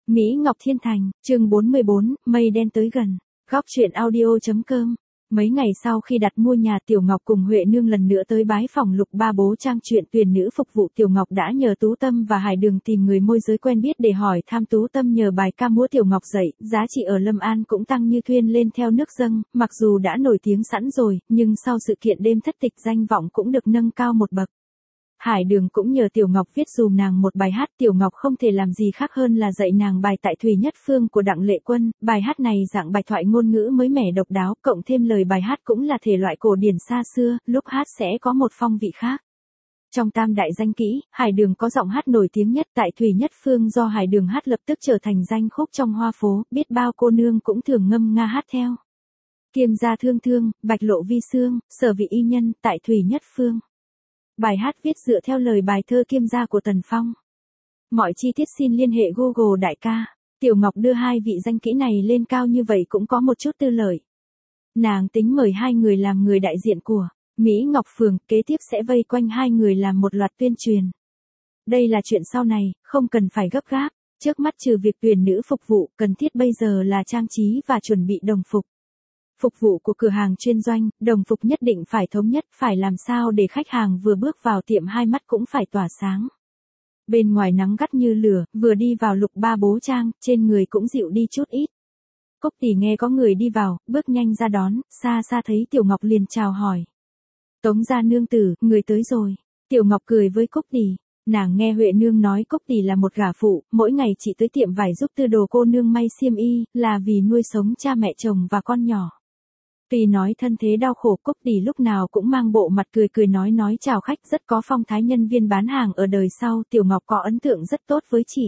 Mỹ Ngọc Thiên Thành, chương 44, mây đen tới gần. Góc truyện audio.com. Mấy ngày sau khi đặt mua nhà, Tiểu Ngọc cùng Huệ Nương lần nữa tới bái phòng Lục Ba Bố trang chuyện tuyển nữ phục vụ. Tiểu Ngọc đã nhờ Tú Tâm và Hải Đường tìm người môi giới quen biết để hỏi thăm. Tú Tâm nhờ bài ca múa Tiểu Ngọc dạy, giá trị ở Lâm An cũng tăng như thuyền lên theo nước dâng. Mặc dù đã nổi tiếng sẵn rồi, nhưng sau sự kiện đêm thất tịch danh vọng cũng được nâng cao một bậc. Hải Đường cũng nhờ Tiểu Ngọc viết dùm nàng một bài hát. Tiểu Ngọc không thể làm gì khác hơn là dạy nàng bài Tại Thùy Nhất Phương của Đặng Lệ Quân. Bài hát này dạng bài thoại ngôn ngữ mới mẻ độc đáo, cộng thêm lời bài hát cũng là thể loại cổ điển xa xưa, lúc hát sẽ có một phong vị khác. Trong tam đại danh kỹ, Hải Đường có giọng hát nổi tiếng nhất. Tại Thùy Nhất Phương do Hải Đường hát lập tức trở thành danh khúc trong hoa phố, biết bao cô nương cũng thường ngâm nga hát theo. Kiêm gia thương thương, bạch lộ vi xương, sở vị y nhân, Tại Thùy Nhất Phương. Bài hát viết dựa theo lời bài thơ Kiêm gia của Tần Phong. Mọi chi tiết xin liên hệ Google đại ca. Tiểu Ngọc đưa hai vị danh kỹ này lên cao như vậy cũng có một chút tư lợi. Nàng tính mời hai người làm người đại diện của Mỹ Ngọc Phường, kế tiếp sẽ vây quanh hai người làm một loạt tuyên truyền. Đây là chuyện sau này, không cần phải gấp gáp. Trước mắt trừ việc tuyển nữ phục vụ, cần thiết bây giờ là trang trí và chuẩn bị đồng phục. Phục vụ của cửa hàng chuyên doanh, đồng phục nhất định phải thống nhất, phải làm sao để khách hàng vừa bước vào tiệm hai mắt cũng phải tỏa sáng. Bên ngoài nắng gắt như lửa, vừa đi vào Lục Ba Bố trang, trên người cũng dịu đi chút ít. Cúc Tỷ nghe có người đi vào, bước nhanh ra đón, xa xa thấy Tiểu Ngọc liền chào hỏi. Tống gia nương tử, người tới rồi. Tiểu Ngọc cười với Cúc Tỷ. Nàng nghe Huệ Nương nói Cúc Tỷ là một gả phụ, mỗi ngày chỉ tới tiệm vải giúp Tư Đồ cô nương may xiêm y, là vì nuôi sống cha mẹ chồng và con nhỏ. Tuy nói thân thế đau khổ, Cúc Tỷ lúc nào cũng mang bộ mặt cười cười nói chào khách, rất có phong thái nhân viên bán hàng ở đời sau. Tiểu Ngọc có ấn tượng rất tốt với chị.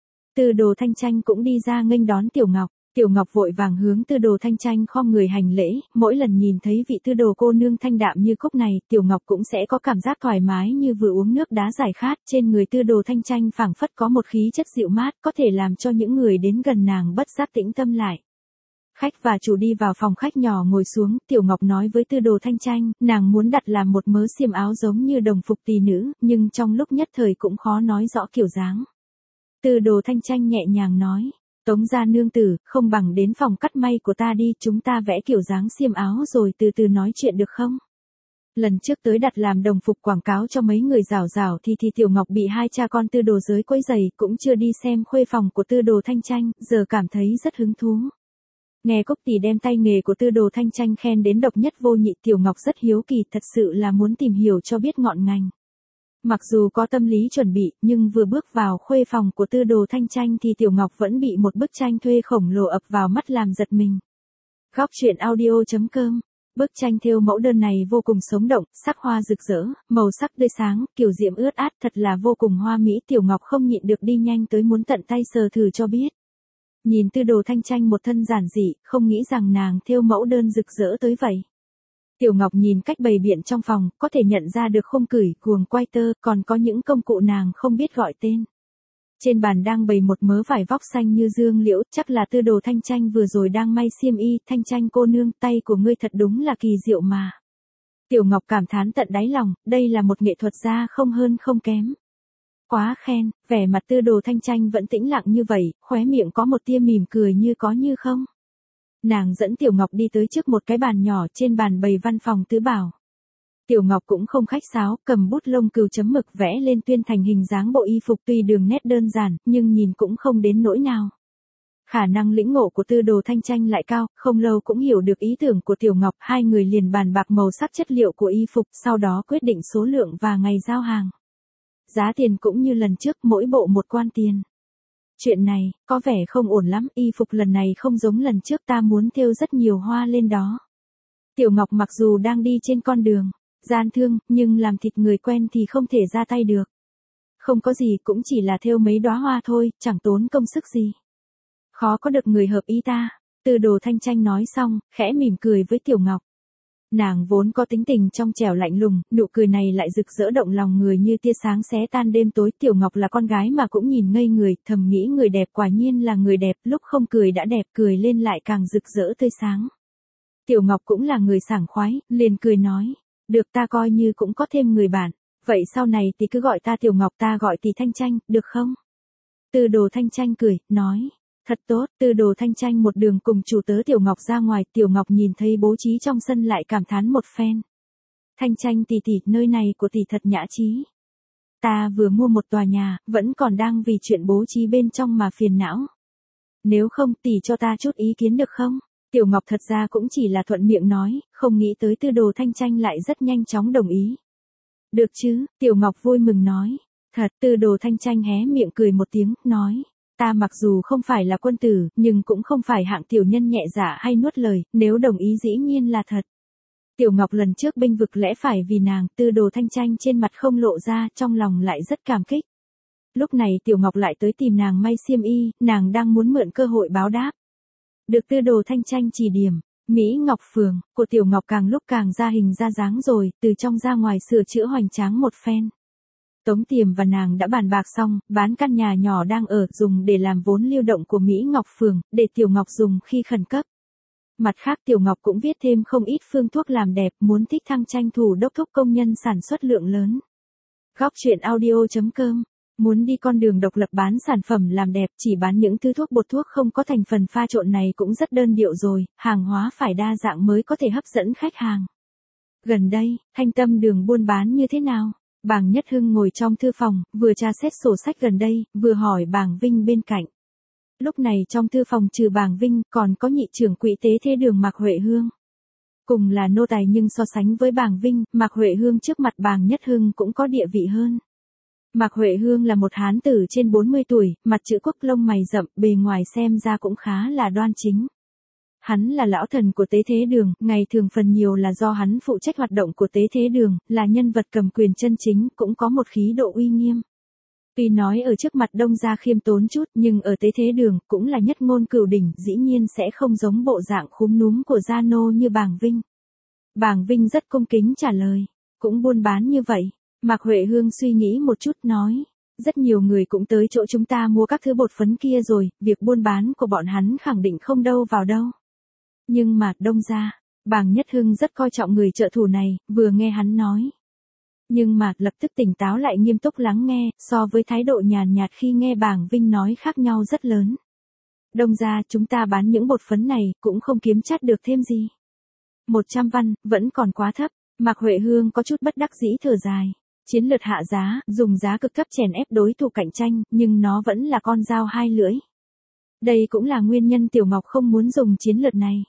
Tư Đồ Thanh Tranh cũng đi ra nghênh đón Tiểu Ngọc. Tiểu Ngọc vội vàng hướng Tư Đồ Thanh Tranh khom người hành lễ, mỗi lần nhìn thấy vị Tư Đồ cô nương thanh đạm như cúc này, Tiểu Ngọc cũng sẽ có cảm giác thoải mái như vừa uống nước đá giải khát. Trên người Tư Đồ Thanh Tranh phảng phất có một khí chất dịu mát, có thể làm cho những người đến gần nàng bất giác tĩnh tâm lại. Khách và chủ đi vào phòng khách nhỏ ngồi xuống, Tiểu Ngọc nói với Tư Đồ Thanh Tranh, nàng muốn đặt làm một mớ xiêm áo giống như đồng phục tỷ nữ, nhưng trong lúc nhất thời cũng khó nói rõ kiểu dáng. Tư Đồ Thanh Tranh nhẹ nhàng nói, Tống gia nương tử, không bằng đến phòng cắt may của ta đi, chúng ta vẽ kiểu dáng xiêm áo rồi từ từ nói chuyện được không? Lần trước tới đặt làm đồng phục quảng cáo cho mấy người rảo thì Tiểu Ngọc bị hai cha con Tư Đồ giới quấy rầy, cũng chưa đi xem khuê phòng của Tư Đồ Thanh Tranh, giờ cảm thấy rất hứng thú. Nghe Cúc Tỷ đem tay nghề của Tư Đồ Thanh Tranh khen đến độc nhất vô nhị, Tiểu Ngọc rất hiếu kỳ, thật sự là muốn tìm hiểu cho biết ngọn ngành. Mặc dù có tâm lý chuẩn bị, nhưng vừa bước vào khuê phòng của Tư Đồ Thanh Tranh thì Tiểu Ngọc vẫn bị một bức tranh thuê khổng lồ ập vào mắt làm giật mình. Góc truyện audio.com. Bức tranh thêu mẫu đơn này vô cùng sống động, sắc hoa rực rỡ, màu sắc tươi sáng, kiểu diễm ướt át, thật là vô cùng hoa mỹ. Tiểu Ngọc không nhịn được đi nhanh tới muốn tận tay sờ thử cho biết. Nhìn Tư Đồ Thanh Tranh một thân giản dị, không nghĩ rằng nàng thêu mẫu đơn rực rỡ tới vậy. Tiểu Ngọc nhìn cách bày biện trong phòng, có thể nhận ra được khung cửi, guồng quay tơ, còn có những công cụ nàng không biết gọi tên. Trên bàn đang bày một mớ vải vóc xanh như dương liễu, chắc là Tư Đồ Thanh Tranh vừa rồi đang may xiêm y. Thanh Tranh cô nương, tay của ngươi thật đúng là kỳ diệu mà. Tiểu Ngọc cảm thán tận đáy lòng, đây là một nghệ thuật gia không hơn không kém. Quá khen, vẻ mặt Tư Đồ Thanh Tranh vẫn tĩnh lặng như vậy, khóe miệng có một tia mỉm cười như có như không. Nàng dẫn Tiểu Ngọc đi tới trước một cái bàn nhỏ, trên bàn bày văn phòng tứ bảo. Tiểu Ngọc cũng không khách sáo, cầm bút lông cừu chấm mực vẽ lên tuyên thành hình dáng bộ y phục, tuy đường nét đơn giản, nhưng nhìn cũng không đến nỗi nào. Khả năng lĩnh ngộ của Tư Đồ Thanh Tranh lại cao, không lâu cũng hiểu được ý tưởng của Tiểu Ngọc, hai người liền bàn bạc màu sắc chất liệu của y phục, sau đó quyết định số lượng và ngày giao hàng. Giá tiền cũng như lần trước, mỗi bộ một quan tiền. Chuyện này, có vẻ không ổn lắm, y phục lần này không giống lần trước, ta muốn thêu rất nhiều hoa lên đó. Tiểu Ngọc mặc dù đang đi trên con đường gian thương, nhưng làm thịt người quen thì không thể ra tay được. Không có gì, cũng chỉ là thêu mấy đóa hoa thôi, chẳng tốn công sức gì. Khó có được người hợp ý ta. Tư Đồ Thanh Tranh nói xong, khẽ mỉm cười với Tiểu Ngọc. Nàng vốn có tính tình trong trẻo lạnh lùng, nụ cười này lại rực rỡ động lòng người như tia sáng xé tan đêm tối. Tiểu Ngọc là con gái mà cũng nhìn ngây người, thầm nghĩ người đẹp quả nhiên là người đẹp, lúc không cười đã đẹp, cười lên lại càng rực rỡ tươi sáng. Tiểu Ngọc cũng là người sảng khoái, liền cười nói, được, ta coi như cũng có thêm người bạn, vậy sau này thì cứ gọi ta Tiểu Ngọc, ta gọi tỷ Thanh Tranh, được không? Tư Đồ Thanh Tranh cười, nói. Thật tốt, Tư Đồ Thanh Tranh một đường cùng chủ tớ Tiểu Ngọc ra ngoài, Tiểu Ngọc nhìn thấy bố trí trong sân lại cảm thán một phen. Thanh Tranh tỷ tỷ, nơi này của tỷ thật nhã trí. Ta vừa mua một tòa nhà, vẫn còn đang vì chuyện bố trí bên trong mà phiền não. Nếu không tỷ cho ta chút ý kiến được không? Tiểu Ngọc thật ra cũng chỉ là thuận miệng nói, không nghĩ tới Tư Đồ Thanh Tranh lại rất nhanh chóng đồng ý. Được chứ, Tiểu Ngọc vui mừng nói. Thật, Tư Đồ Thanh Tranh hé miệng cười một tiếng, nói. Ta mặc dù không phải là quân tử, nhưng cũng không phải hạng tiểu nhân nhẹ dạ hay nuốt lời, nếu đồng ý dĩ nhiên là thật. Tiểu Ngọc lần trước bênh vực lẽ phải vì nàng, Tư Đồ Thanh Tranh trên mặt không lộ ra, trong lòng lại rất cảm kích. Lúc này Tiểu Ngọc lại tới tìm nàng may xiêm y, nàng đang muốn mượn cơ hội báo đáp. Được Tư Đồ Thanh Tranh chỉ điểm, Mỹ Ngọc Phường, của Tiểu Ngọc càng lúc càng ra hình ra dáng rồi, từ trong ra ngoài sửa chữa hoành tráng một phen. Tống Tiềm và nàng đã bàn bạc xong, bán căn nhà nhỏ đang ở, dùng để làm vốn lưu động của Mỹ Ngọc Phường, để Tiểu Ngọc dùng khi khẩn cấp. Mặt khác Tiểu Ngọc cũng viết thêm không ít phương thuốc làm đẹp, muốn Thích Thăng tranh thủ đốc thúc công nhân sản xuất lượng lớn. Góc truyện audio.com. Muốn đi con đường độc lập bán sản phẩm làm đẹp, chỉ bán những thứ thuốc bột thuốc không có thành phần pha trộn này cũng rất đơn điệu rồi, hàng hóa phải đa dạng mới có thể hấp dẫn khách hàng. Gần đây, Thanh Tâm đường buôn bán như thế nào? Bàng Nhất Hưng ngồi trong thư phòng, vừa tra xét sổ sách gần đây, vừa hỏi Bàng Vinh bên cạnh. Lúc này trong thư phòng trừ Bàng Vinh, còn có nhị trưởng quỹ tế thế đường Mạc Huệ Hương. Cùng là nô tài nhưng so sánh với Bàng Vinh, Mạc Huệ Hương trước mặt Bàng Nhất Hưng cũng có địa vị hơn. Mạc Huệ Hương là một hán tử trên 40 tuổi, mặt chữ quốc, lông mày rậm, bề ngoài xem ra cũng khá là đoan chính. Hắn là lão thần của tế thế đường, ngày thường phần nhiều là do hắn phụ trách hoạt động của tế thế đường, là nhân vật cầm quyền chân chính, cũng có một khí độ uy nghiêm. Tuy nói ở trước mặt đông gia khiêm tốn chút, nhưng ở tế thế đường, cũng là nhất ngôn cửu đỉnh, dĩ nhiên sẽ không giống bộ dạng khúm núm của gia nô như Bàng Vinh. Bàng Vinh rất cung kính trả lời, cũng buôn bán như vậy. Mạc Huệ Hương suy nghĩ một chút nói, rất nhiều người cũng tới chỗ chúng ta mua các thứ bột phấn kia rồi, việc buôn bán của bọn hắn khẳng định không đâu vào đâu. Nhưng mà, đông gia, Bàng Nhất Hưng rất coi trọng người trợ thủ này, vừa nghe hắn nói. Nhưng mà, lập tức tỉnh táo lại nghiêm túc lắng nghe, so với thái độ nhàn nhạt khi nghe Bàng Vinh nói khác nhau rất lớn. Đông gia, chúng ta bán những bột phấn này, cũng không kiếm chắt được thêm gì. 100 văn, vẫn còn quá thấp, Mạc Huệ Hương có chút bất đắc dĩ thở dài. Chiến lược hạ giá, dùng giá cực cấp chèn ép đối thủ cạnh tranh, nhưng nó vẫn là con dao hai lưỡi. Đây cũng là nguyên nhân Tiểu Ngọc không muốn dùng chiến lược này.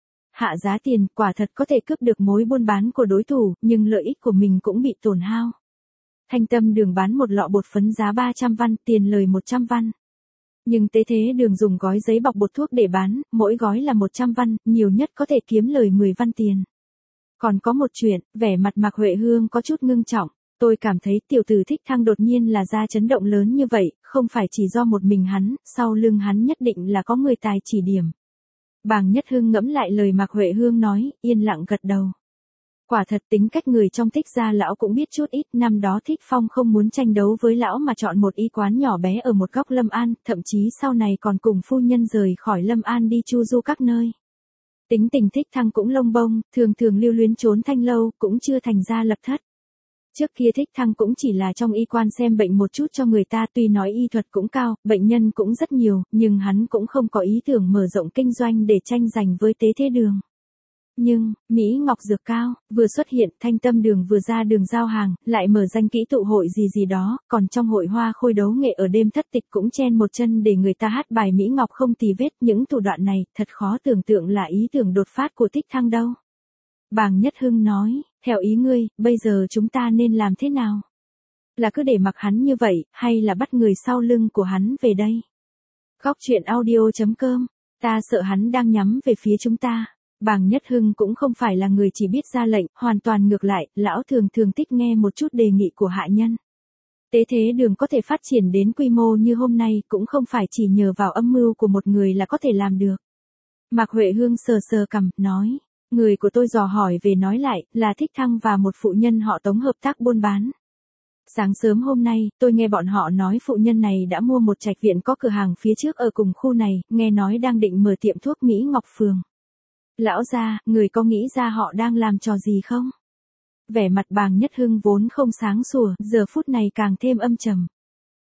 Hạ giá tiền, quả thật có thể cướp được mối buôn bán của đối thủ, nhưng lợi ích của mình cũng bị tổn hao. Thanh Tâm đường bán một lọ bột phấn giá 300 văn, tiền lời 100 văn. Nhưng tế thế đường dùng gói giấy bọc bột thuốc để bán, mỗi gói là 100 văn, nhiều nhất có thể kiếm lời 10 văn tiền. Còn có một chuyện, vẻ mặt Mạc Huệ Hương có chút ngưng trọng. Tôi cảm thấy tiểu tử Thích Thăng đột nhiên là ra chấn động lớn như vậy, không phải chỉ do một mình hắn, sau lưng hắn nhất định là có người tài chỉ điểm. Bàng Nhất Hưng ngẫm lại lời Mạc Huệ Hương nói, yên lặng gật đầu. Quả thật tính cách người trong Thích gia lão cũng biết chút ít, năm đó Thích Phong không muốn tranh đấu với lão mà chọn một y quán nhỏ bé ở một góc Lâm An, thậm chí sau này còn cùng phu nhân rời khỏi Lâm An đi chu du các nơi. Tính tình Thích Thăng cũng lông bông, thường thường lưu luyến trốn thanh lâu, cũng chưa thành ra lập thất. Trước kia Thích Thăng cũng chỉ là trong y quan xem bệnh một chút cho người ta, tuy nói y thuật cũng cao, bệnh nhân cũng rất nhiều, nhưng hắn cũng không có ý tưởng mở rộng kinh doanh để tranh giành với tế thế đường. Nhưng, Mỹ Ngọc Dược Cao, vừa xuất hiện, Thanh Tâm đường vừa ra đường giao hàng, lại mở danh kỹ tụ hội gì đó, còn trong hội hoa khôi đấu nghệ ở đêm thất tịch cũng chen một chân để người ta hát bài Mỹ Ngọc không tì vết, những thủ đoạn này, thật khó tưởng tượng là ý tưởng đột phát của Thích Thăng đâu. Bàng Nhất Hưng nói, theo ý ngươi, bây giờ chúng ta nên làm thế nào? Là cứ để mặc hắn như vậy, hay là bắt người sau lưng của hắn về đây? Góc truyện audio.com, ta sợ hắn đang nhắm về phía chúng ta. Bàng Nhất Hưng cũng không phải là người chỉ biết ra lệnh, hoàn toàn ngược lại, lão thường thường thích nghe một chút đề nghị của hạ nhân. Tế thế đường có thể phát triển đến quy mô như hôm nay cũng không phải chỉ nhờ vào âm mưu của một người là có thể làm được. Mạc Huệ Hương sờ sờ cằm, nói. Người của tôi dò hỏi về nói lại, là Thích Thăng và một phụ nhân họ Tống hợp tác buôn bán. Sáng sớm hôm nay, tôi nghe bọn họ nói phụ nhân này đã mua một trạch viện có cửa hàng phía trước ở cùng khu này, nghe nói đang định mở tiệm thuốc Mỹ Ngọc Phường. Lão gia, người có nghĩ ra họ đang làm trò gì không? Vẻ mặt Bàng Nhất Hưng vốn không sáng sủa, giờ phút này càng thêm âm trầm.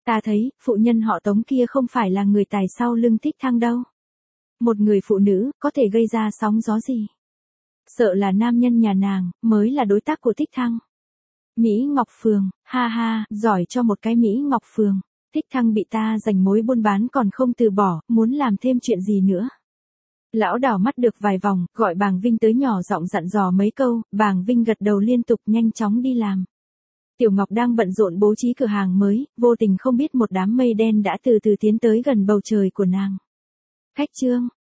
Ta thấy, phụ nhân họ Tống kia không phải là người tài sau lưng Thích Thăng đâu. Một người phụ nữ, có thể gây ra sóng gió gì? Sợ là nam nhân nhà nàng, mới là đối tác của Thích Thăng. Mỹ Ngọc Phường, ha ha, giỏi cho một cái Mỹ Ngọc Phường. Thích Thăng bị ta giành mối buôn bán còn không từ bỏ, muốn làm thêm chuyện gì nữa. Lão đảo mắt được vài vòng, gọi Bàng Vinh tới nhỏ giọng dặn dò mấy câu, Bàng Vinh gật đầu liên tục nhanh chóng đi làm. Tiểu Ngọc đang bận rộn bố trí cửa hàng mới, vô tình không biết một đám mây đen đã từ từ tiến tới gần bầu trời của nàng. Khách Trương,